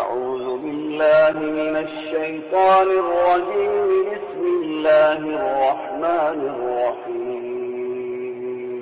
أعوذ بالله من الشيطان الرجيم. بسم الله الرحمن الرحيم.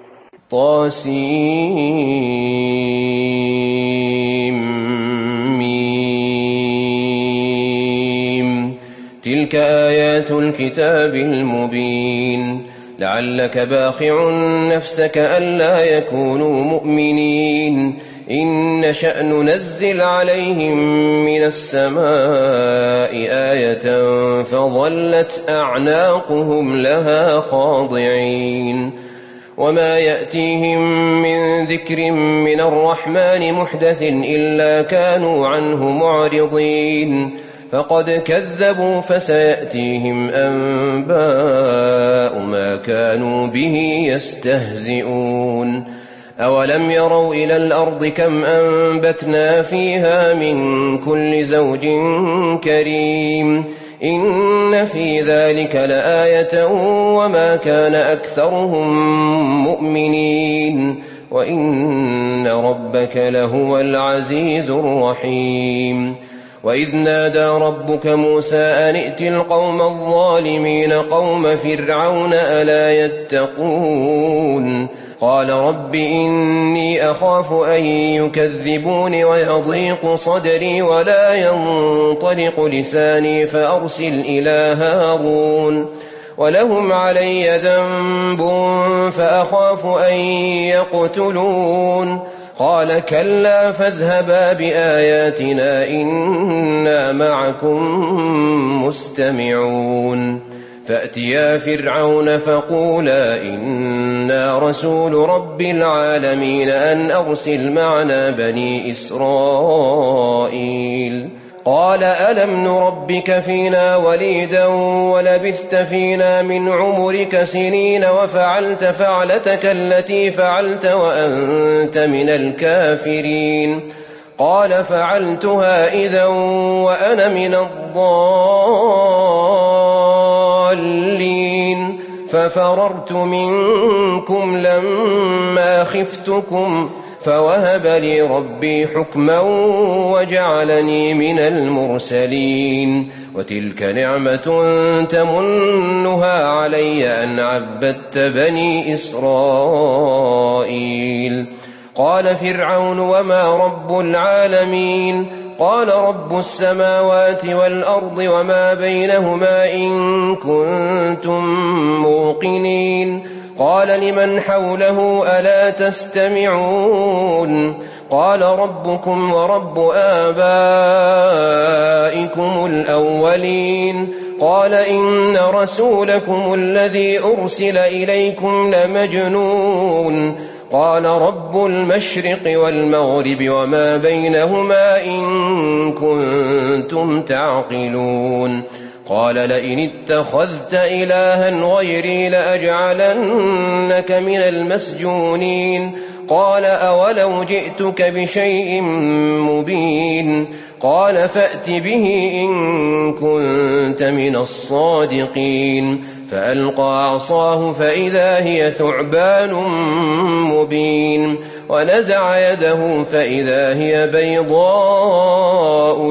طاسيم. تلك آيات الكتاب المبين. لعلك باخع نفسك ألا يكونوا مؤمنين إن نشأ ننزل عليهم من السماء آية فظلت أعناقهم لها خاضعين. وما يأتيهم من ذكر من الرحمن محدث إلا كانوا عنه معرضين. فقد كذبوا فسيأتيهم أنباء ما كانوا به يستهزئون. أولم يروا إلى الأرض كم أنبتنا فيها من كل زوج كريم إن في ذلك لآية وما كان أكثرهم مؤمنين وإن ربك لهو العزيز الرحيم. وإذ نادى ربك موسى أن ائت القوم الظالمين قوم فرعون ألا يتقون قال رب إني أخاف أن يكذبون ويضيق صدري ولا ينطلق لساني فأرسل إلى هارون ولهم علي ذنب فأخاف أن يقتلون قال كلا فاذهبا بآياتنا إنا معكم مستمعون. فأتيا فرعون فقولا إنا رسول رب العالمين أن أرسل معنا بني إسرائيل. قال ألم نربك فينا وليدا ولبثت فينا من عمرك سنين وفعلت فعلتك التي فعلت وأنت من الكافرين. قال فعلتها إذا وأنا من الضالين ففررت منكم لما خفتكم فوهب لي ربي حكما وجعلني من المرسلين. وتلك نعمة تمنها علي أن عبدت بني إسرائيل. قال فرعون وما رب العالمين قال رب السماوات والأرض وما بينهما إن كنتم موقنين. قال لمن حوله ألا تستمعون قال ربكم ورب آبائكم الأولين. قال إن رسولكم الذي أرسل إليكم لمجنون. قال رب المشرق والمغرب وما بينهما إن كنتم تعقلون. قال لئن اتخذت إلها غيري لأجعلنك من المسجونين. قال أولو جئتك بشيء مبين. قال فأت به إن كنت من الصادقين. فألقى عصاه فإذا هي ثعبان مبين ونزع يده فإذا هي بيضاء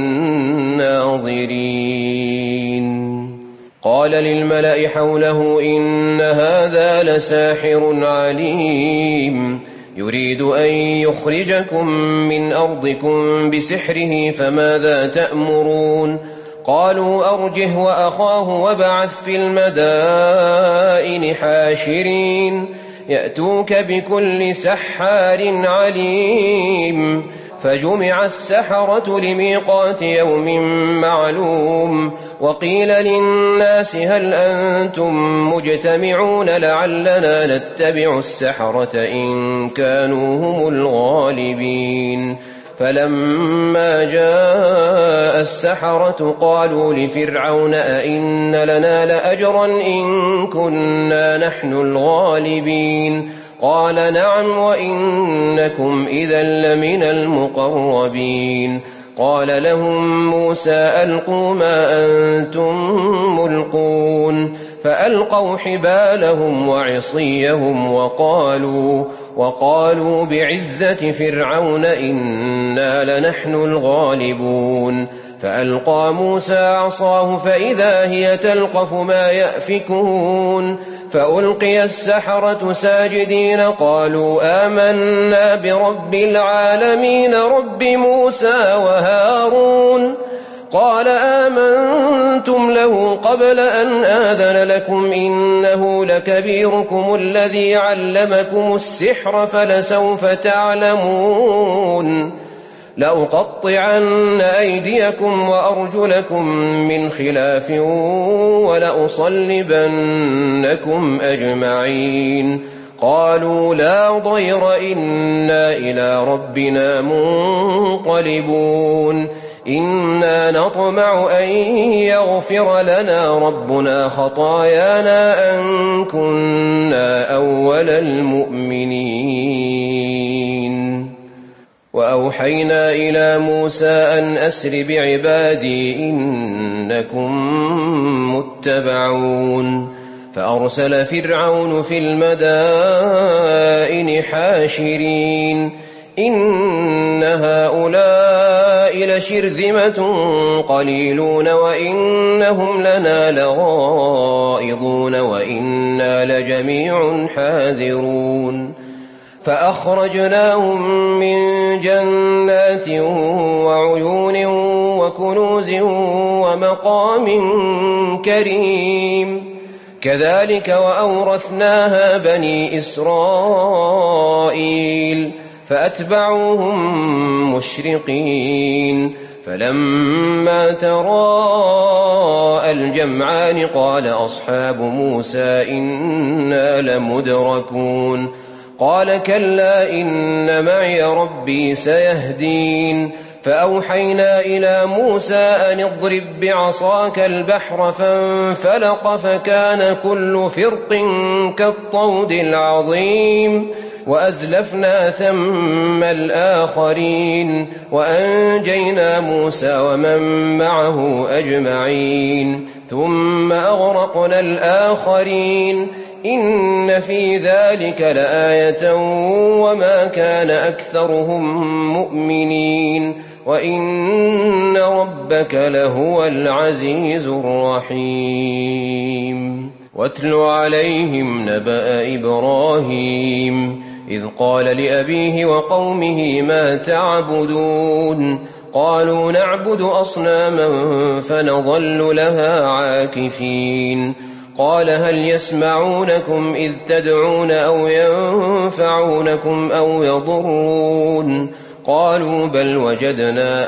للناظرين. قال للملأ حوله إن هذا لساحر عليم يريد أن يخرجكم من أرضكم بسحره فماذا تأمرون. قالوا أرجه وأخاه وابعث في المدائن حاشرين يأتوك بكل سحار عليم. فجمع السحرة لميقات يوم معلوم وقيل للناس هل أنتم مجتمعون لعلنا نتبع السحرة إن كانوا هم الغالبين. فلما جاء السحرة قالوا لفرعون أئن لنا لأجرا إن كنا نحن الغالبين. قال نعم وإنكم إذا لمن المقربين. قال لهم موسى ألقوا ما أنتم ملقون. فألقوا حبالهم وعصيهم وقالوا بعزة فرعون إنا لنحن الغالبون فألقى موسى عصاه فإذا هي تلقف ما يأفكون فألقي السحرة ساجدين قالوا آمنا برب العالمين رب موسى وهارون قال آمنتم له قبل أن آذن لكم إنه لكبيركم الذي علمكم السحر فلسوف تعلمون لأقطعن أيديكم وأرجلكم من خلاف ولأصلبنكم أجمعين قالوا لا ضير إنا إلى ربنا منقلبون إنا نطمع أن يغفر لنا ربنا خطايانا أن كنا أول المؤمنين وأوحينا إلى موسى أن أسر بعبادي إنكم متبعون فأرسل فرعون في المدائن حاشرين إن هؤلاء لشرذمة قليلون وإنهم لنا لغائظون وإنا لجميع حاذرون فأخرجناهم من جنات وعيون وكنوز ومقام كريم كذلك وأورثناها بني إسرائيل فأتبعوهم مشرقين فلما تراءى الجمعان قال أصحاب موسى إنا لمدركون قال كلا إن معي ربي سيهدين فأوحينا إلى موسى أن اضرب بعصاك البحر فانفلق فكان كل فرق كالطود العظيم وأزلفنا ثم الآخرين وأنجينا موسى ومن معه أجمعين ثم أغرقنا الآخرين إن في ذلك لآية وما كان أكثرهم مؤمنين وإن ربك لهو العزيز الرحيم واتل عليهم نبأ إبراهيم إذ قال لأبيه وقومه ما تعبدون قالوا نعبد أصناما فنظل لها عاكفين قال هل يسمعونكم إذ تدعون أو ينفعونكم أو يضرون قالوا بل وجدنا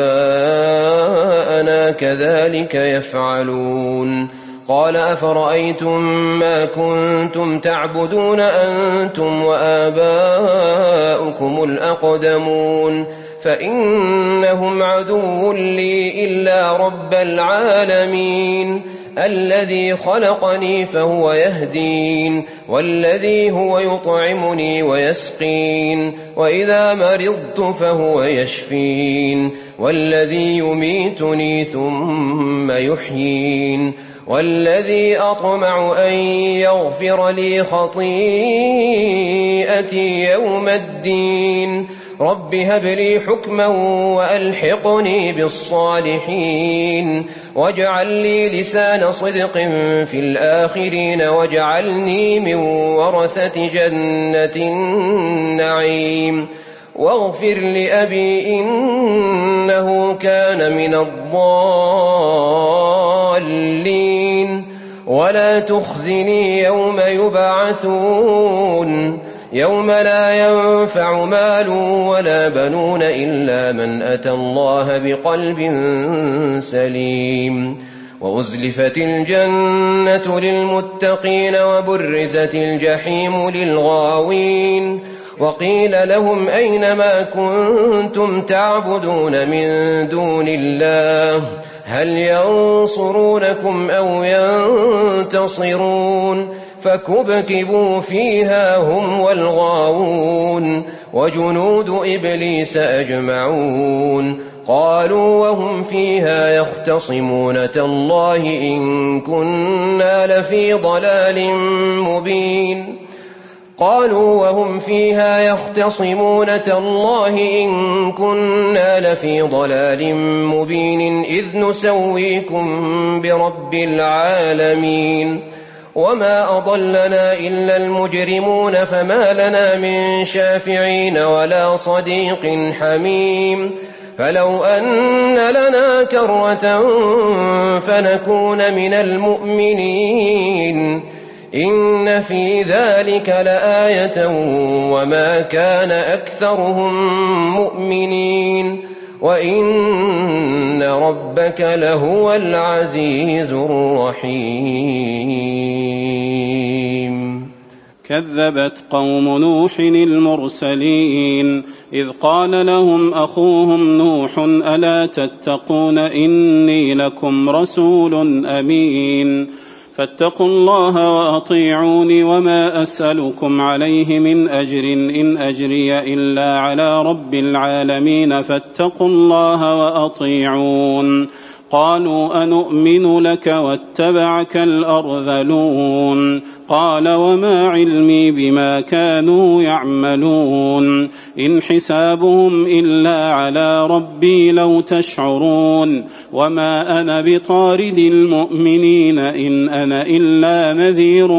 آباءنا كذلك يفعلون قال أفرأيتم ما كنتم تعبدون أنتم وآباؤكم الأقدمون فإنهم عدو لي إلا رب العالمين الذي خلقني فهو يهدين والذي هو يطعمني ويسقين وإذا مرضت فهو يشفين والذي يميتني ثم يحيين والذي أطمع أن يغفر لي خطيئتي يوم الدين رب هب لي حكما وألحقني بالصالحين واجعل لي لسان صدق في الآخرين واجعلني من ورثة جنة النعيم واغفر لأبي إنه كان من الضالين ولا تخزني يوم يبعثون يوم لا ينفع مال ولا بنون إلا من أتى الله بقلب سليم وأزلفت الجنة للمتقين وبرزت الجحيم للغاوين وقيل لهم أين ما كنتم تعبدون من دون الله هل ينصرونكم أو ينتصرون فكبكبوا فيها هم والغاوون وجنود إبليس أجمعون قالوا وهم فيها يختصمون تالله إن كنا لفي ضلال مبين قالوا وهم فيها يختصمون تالله إن كنا لفي ضلال مبين إذ نسويكم برب العالمين وما أضلنا إلا المجرمون فما لنا من شافعين ولا صديق حميم فلو أن لنا كرة فنكون من المؤمنين إن في ذلك لآية وما كان أكثرهم مؤمنين وإن ربك لهو العزيز الرحيم. كذبت قوم نوح المرسلين إذ قال لهم أخوهم نوح ألا تتقون إني لكم رسول أمين فاتقوا الله وأطيعوني وما أسألكم عليه من أجر إن أجري إلا على رب العالمين فاتقوا الله وأطيعون. قالوا أنؤمن لك واتبعك الأرذلون قال وما علمي بما كانوا يعملون إن حسابهم إلا على ربي لو تشعرون وما أنا بطارد المؤمنين إن أنا إلا نذير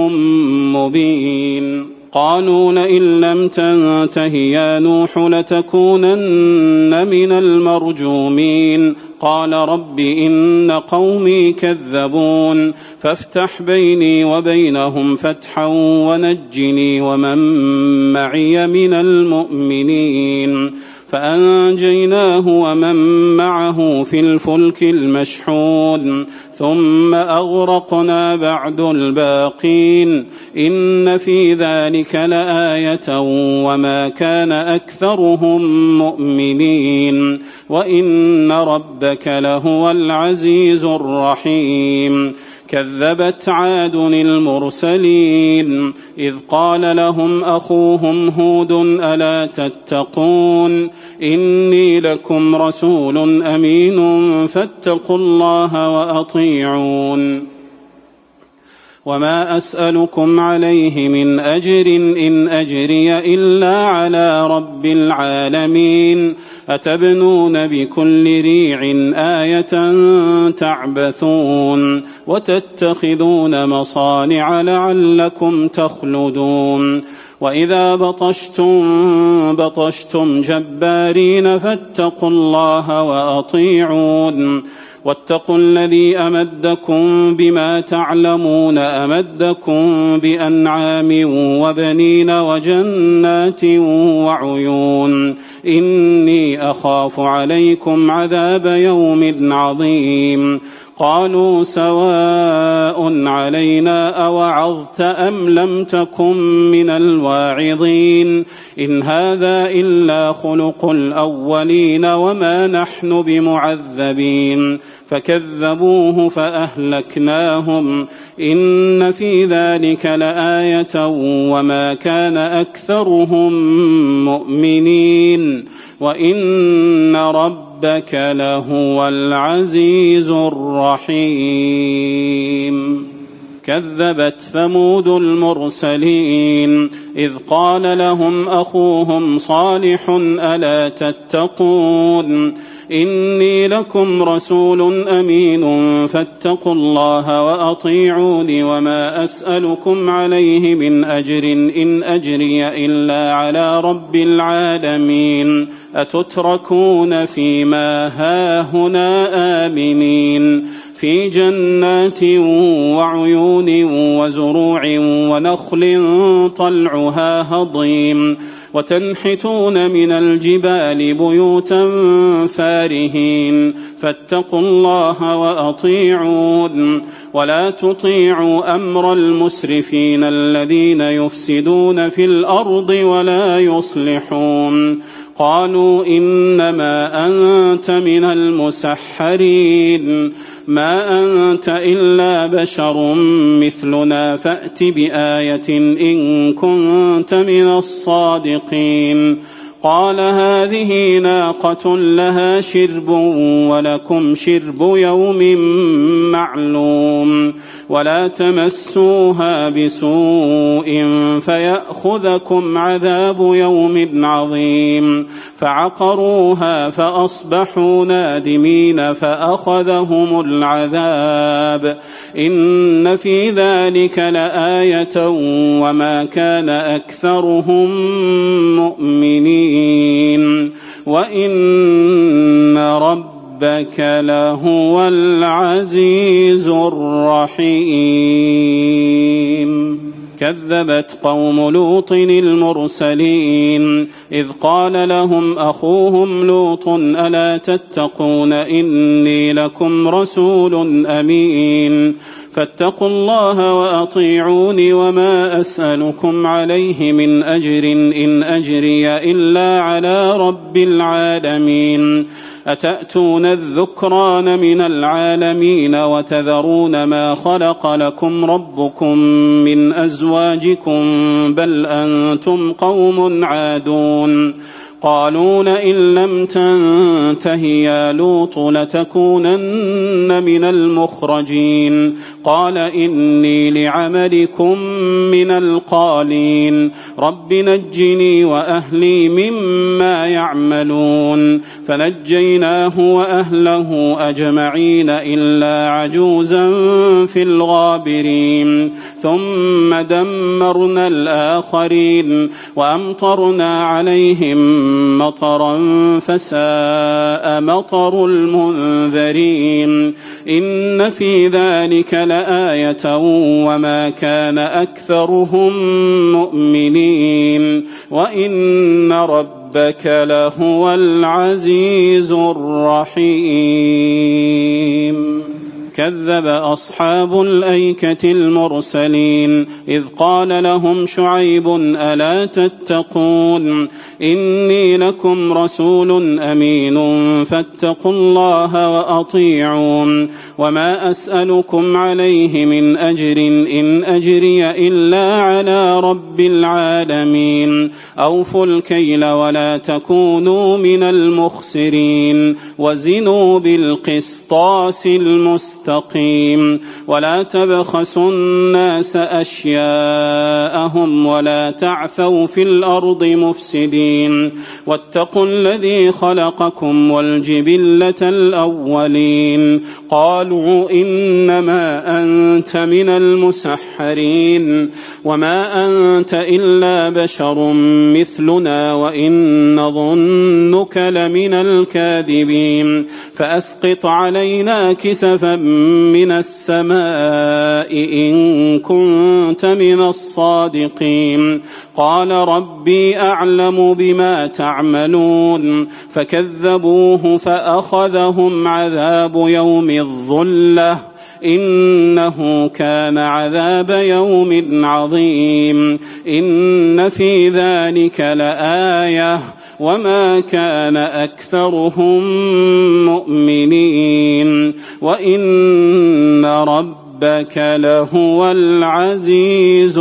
مبين. قالوا لئن لم تنته يا نوح لتكونن من المرجومين قال رب إن قومي كذبون فافتح بيني وبينهم فتحا ونجني ومن معي من المؤمنين فأنجيناه ومن معه في الفلك المشحون ثم أغرقنا بعد الباقين إن في ذلك لآية وما كان أكثرهم مؤمنين وإن ربك لهو العزيز الرحيم. كذبت عاد المرسلين إذ قال لهم أخوهم هود ألا تتقون إني لكم رسول أمين فاتقوا الله وأطيعون وما أسألكم عليه من أجر إن أجري إلا على رب العالمين أتبنون بكل ريع آية تعبثون وتتخذون مصانع لعلكم تخلدون وإذا بطشتم جبارين فاتقوا الله وأطيعون واتقوا الذي أمدكم بما تعلمون أمدكم بأنعام وبنين وجنات وعيون إني أخاف عليكم عذاب يوم عظيم. قالوا سواء علينا أوعظت أم لم تكن من الواعظين إن هذا إلا خلق الأولين وما نحن بمعذبين فكذبوه فأهلكناهم إن في ذلك لآية وما كان أكثرهم مؤمنين وإن ربك لهو العزيز الرحيم. كذبت ثمود المرسلين إذ قال لهم أخوهم صالح ألا تتقون إني لكم رسول أمين فاتقوا الله وأطيعوني وما أسألكم عليه من أجر إن أجري إلا على رب العالمين أتتركون فيما هاهنا آمنين في جنات وعيون وزروع ونخل طلعها هضيم وتنحتون من الجبال بيوتا فارهين فاتقوا الله وأطيعون ولا تطيعوا أمر المسرفين الذين يفسدون في الأرض ولا يصلحون. قالوا إنما أنت من المسحرين ما أنت إلا بشر مثلنا فأت بآية إن كنت من الصادقين. قال هذه ناقة لها شرب ولكم شرب يوم معلوم ولا تمسوها بسوء فيأخذكم عذاب يوم عظيم فعقروها فأصبحوا نادمين فأخذهم العذاب إن في ذلك لآية وما كان أكثرهم مؤمنين وإن ربك لهو العزيز الرحيم كذبت قوم لوط المرسلين إذ قال لهم أخوهم لوط ألا تتقون إني لكم رسول أمين فاتقوا الله وأطيعوني وما أسألكم عليه من أجر إن أجري إلا على رب العالمين أتأتون الذكران من العالمين وتذرون ما خلق لكم ربكم من أزواجكم بل أنتم قوم عادون قالوا لئن لم تنته يا لوط لتكونن من المخرجين قال إني لعملكم من القالين رب نجني وأهلي مما يعملون فنجيناه وأهله أجمعين إلا عجوزا في الغابرين ثم دمرنا الآخرين وأمطرنا عليهم مطرا فساء مطر المنذرين إن في ذلك لآية وما كان أكثرهم مؤمنين وإن ربك لهو العزيز الرحيم كذب أصحاب الأيكة المرسلين إذ قال لهم شعيب ألا تتقون إني لكم رسول أمين فاتقوا الله وأطيعون وما أسألكم عليه من أجر إن أجري إلا على رب العالمين أوفوا الكيل ولا تكونوا من المخسرين وزنوا بالقسطاس المستقيم ولا تبخسوا الناس أشياءهم ولا تعثوا في الأرض مفسدين واتقوا الذي خلقكم والجبلة الأولين قالوا إنما أنت من المسحرين وما أنت إلا بشر مثلنا وإن نظنك لمن الكاذبين فأسقط علينا كسفا من السماء إن كنت من الصادقين قال ربي أعلم بما تعملون فكذبوه فأخذهم عذاب يوم الظلة إنه كان عذاب يوم عظيم إن في ذلك لآية وما كان أكثرهم مؤمنين وإن ربك لهو العزيز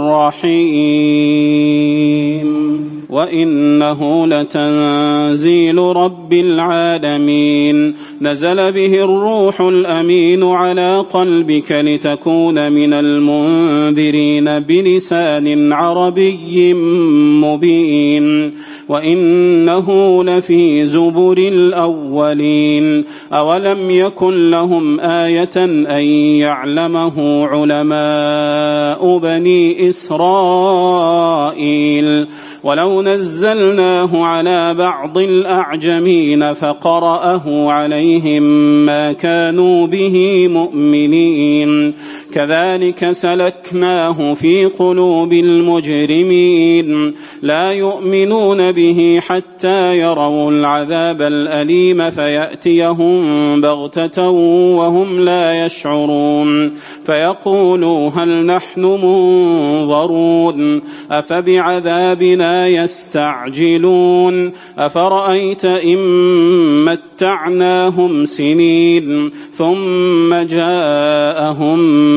الرحيم وإنه لتنزيل رب العالمين نزل به الروح الأمين على قلبك لتكون من المنذرين بلسان عربي مبين وإنه لفي زبر الأولين أولم يكن لهم آية أن يعلمه علماء بني إسرائيل ولو نزلناه على بعض الأعجمين فقرأه عليهم ما كانوا به مؤمنين كذلك سلكناه في قلوب المجرمين لا يؤمنون به حتى يروا العذاب الأليم فيأتيهم بغتة وهم لا يشعرون فيقولوا هل نحن منظرون أفبعذابنا يستعجلون أفرأيت إن متعناهم سنين ثم جاءهم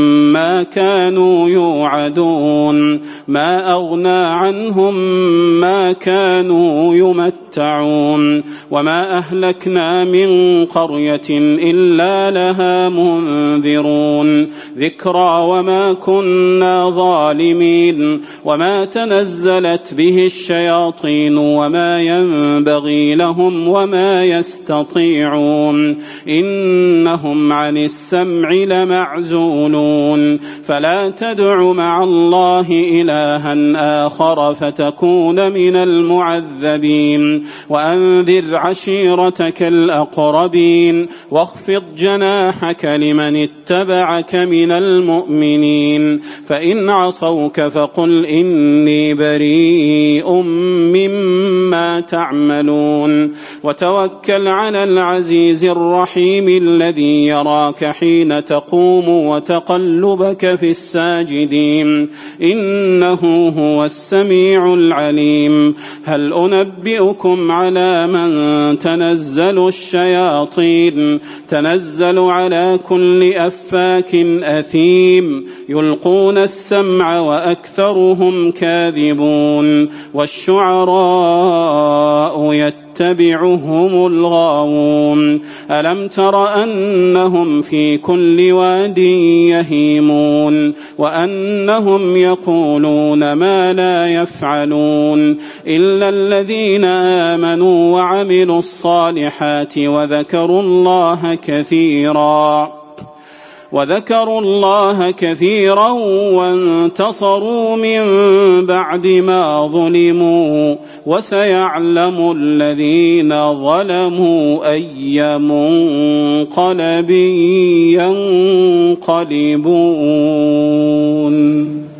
ما كانوا يوعدون ما أغنى عنهم ما كانوا يمتعون وما أهلكنا من قرية إلا لها منذرون ذكرى وما كنا ظالمين وما تنزلت به الشياطين وما ينبغي لهم وما يستطيعون إنهم عن السمع لمعزولون فلا تدع مع الله إلها آخر فتكون من المعذبين وأنذر عشيرتك الأقربين واخفض جناحك لمن اتبعك من المؤمنين فإن عصوك فقل إني بريء مما تعملون وتوكل على العزيز الرحيم الذي يراك حين تقوم وتقلبك في الساجدين إنه هو السميع العليم هل أنبئكم على من تنزل الشياطين تنزل على كل أفاك أثيم يلقون السمع وأكثرهم كاذبون والشعراء يتبعهم الغاوون ألم تر أنهم في كل واد يهيمون وأنهم يقولون ما لا يفعلون إلا الذين آمنوا وعملوا الصالحات وذكروا الله كثيرا وانتصروا من بعد ماظلموا وسيعلم الذين ظلموا أي منقلب ينقلبون.